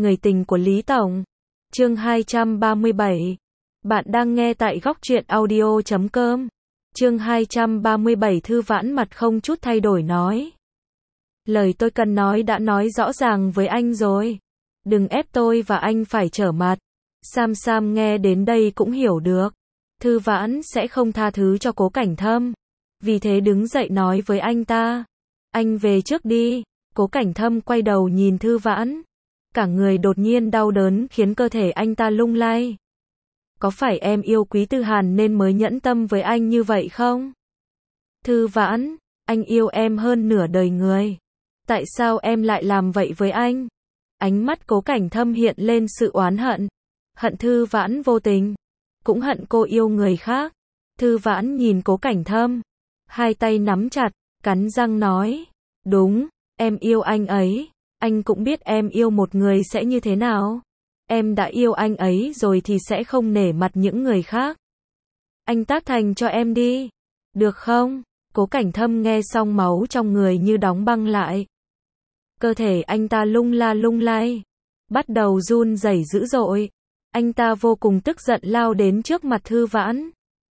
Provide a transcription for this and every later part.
Người tình của Lý Tổng. Chương 237. Bạn đang nghe tại góc truyện audio.com. Chương 237. Thư Vãn mặt không chút thay đổi nói. Lời tôi cần nói đã nói rõ ràng với anh rồi. Đừng ép tôi và anh phải trở mặt. Sam nghe đến đây cũng hiểu được. Thư Vãn sẽ không tha thứ cho Cố Cảnh Thâm. Vì thế đứng dậy nói với anh ta. Anh về trước đi. Cố Cảnh Thâm quay đầu nhìn Thư Vãn. Cả người đột nhiên đau đớn khiến cơ thể anh ta lung lay. Có phải em yêu Quý Tư Hàn nên mới nhẫn tâm với anh như vậy không? Thư Vãn, anh yêu em hơn nửa đời người. Tại sao em lại làm vậy với anh? Ánh mắt Cố Cảnh Thâm hiện lên sự oán hận. Hận Thư Vãn vô tình. Cũng hận cô yêu người khác. Thư Vãn nhìn Cố Cảnh Thâm. Hai tay nắm chặt, cắn răng nói. Đúng, em yêu anh ấy. Anh cũng biết em yêu một người sẽ như thế nào. Em đã yêu anh ấy rồi thì sẽ không nể mặt những người khác. Anh tác thành cho em đi. Được không? Cố Cảnh Thâm nghe xong máu trong người như đóng băng lại. Cơ thể anh ta lung la lung lay. Bắt đầu run rẩy dữ dội. Anh ta vô cùng tức giận lao đến trước mặt Thư Vãn.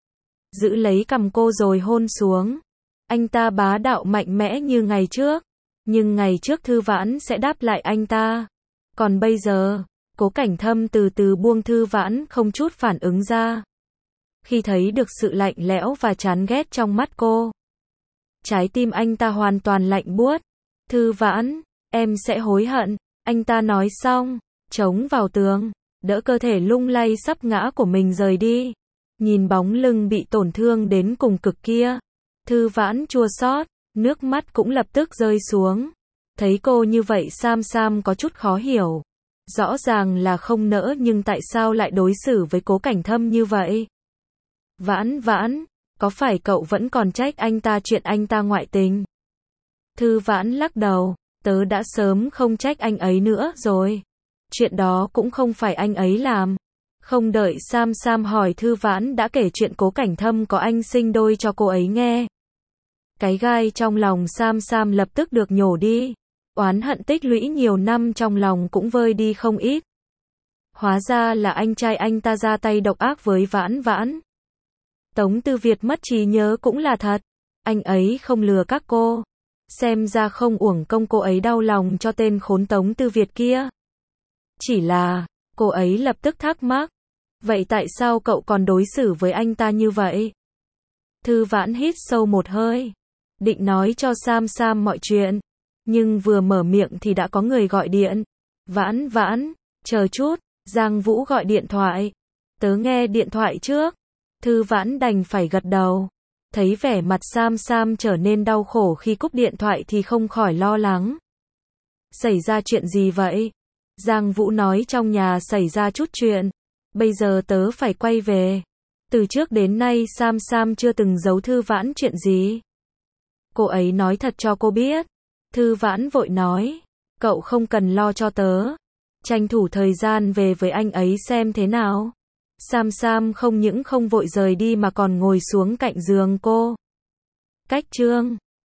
Giữ lấy cằm cô rồi hôn xuống. Anh ta bá đạo mạnh mẽ như ngày trước. Nhưng ngày trước Thư Vãn sẽ đáp lại anh ta. Còn bây giờ, Cố Cảnh Thâm từ từ buông Thư Vãn không chút phản ứng ra. Khi thấy được sự lạnh lẽo và chán ghét trong mắt cô. Trái tim anh ta hoàn toàn lạnh buốt. Thư Vãn, em sẽ hối hận. Anh ta nói xong, chống vào tường, đỡ cơ thể lung lay sắp ngã của mình rời đi. Nhìn bóng lưng bị tổn thương đến cùng cực kia. Thư Vãn chua xót, nước mắt cũng lập tức rơi xuống. Thấy cô như vậy Sam có chút khó hiểu. Rõ ràng là không nỡ nhưng tại sao lại đối xử với Cố Cảnh Thâm như vậy? Vãn, có phải cậu vẫn còn trách anh ta chuyện anh ta ngoại tình? Thư Vãn lắc đầu, tớ đã sớm không trách anh ấy nữa rồi. Chuyện đó cũng không phải anh ấy làm. Không đợi Sam hỏi Thư Vãn đã kể chuyện Cố Cảnh Thâm có anh sinh đôi cho cô ấy nghe. Cái gai trong lòng Sam lập tức được nhổ đi. Oán hận tích lũy nhiều năm trong lòng cũng vơi đi không ít. Hóa ra là anh trai anh ta ra tay độc ác với Vãn. Tống Tư Việt mất trí nhớ cũng là thật. Anh ấy không lừa các cô. Xem ra không uổng công cô ấy đau lòng cho tên khốn Tống Tư Việt kia. Chỉ là, cô ấy lập tức thắc mắc. Vậy tại sao cậu còn đối xử với anh ta như vậy? Thư Vãn hít sâu một hơi. Định nói cho Sam mọi chuyện. Nhưng vừa mở miệng thì đã có người gọi điện. Vãn, chờ chút, Giang Vũ gọi điện thoại. Tớ nghe điện thoại trước. Thư Vãn đành phải gật đầu. Thấy vẻ mặt Sam trở nên đau khổ khi cúp điện thoại thì không khỏi lo lắng. Xảy ra chuyện gì vậy? Giang Vũ nói trong nhà xảy ra chút chuyện. Bây giờ tớ phải quay về. Từ trước đến nay Sam chưa từng giấu Thư Vãn chuyện gì. Cô ấy nói thật cho cô biết. Thư Vãn vội nói. Cậu không cần lo cho tớ. Tranh thủ thời gian về với anh ấy xem thế nào. Sam không những không vội rời đi mà còn ngồi xuống cạnh giường cô. Cách chương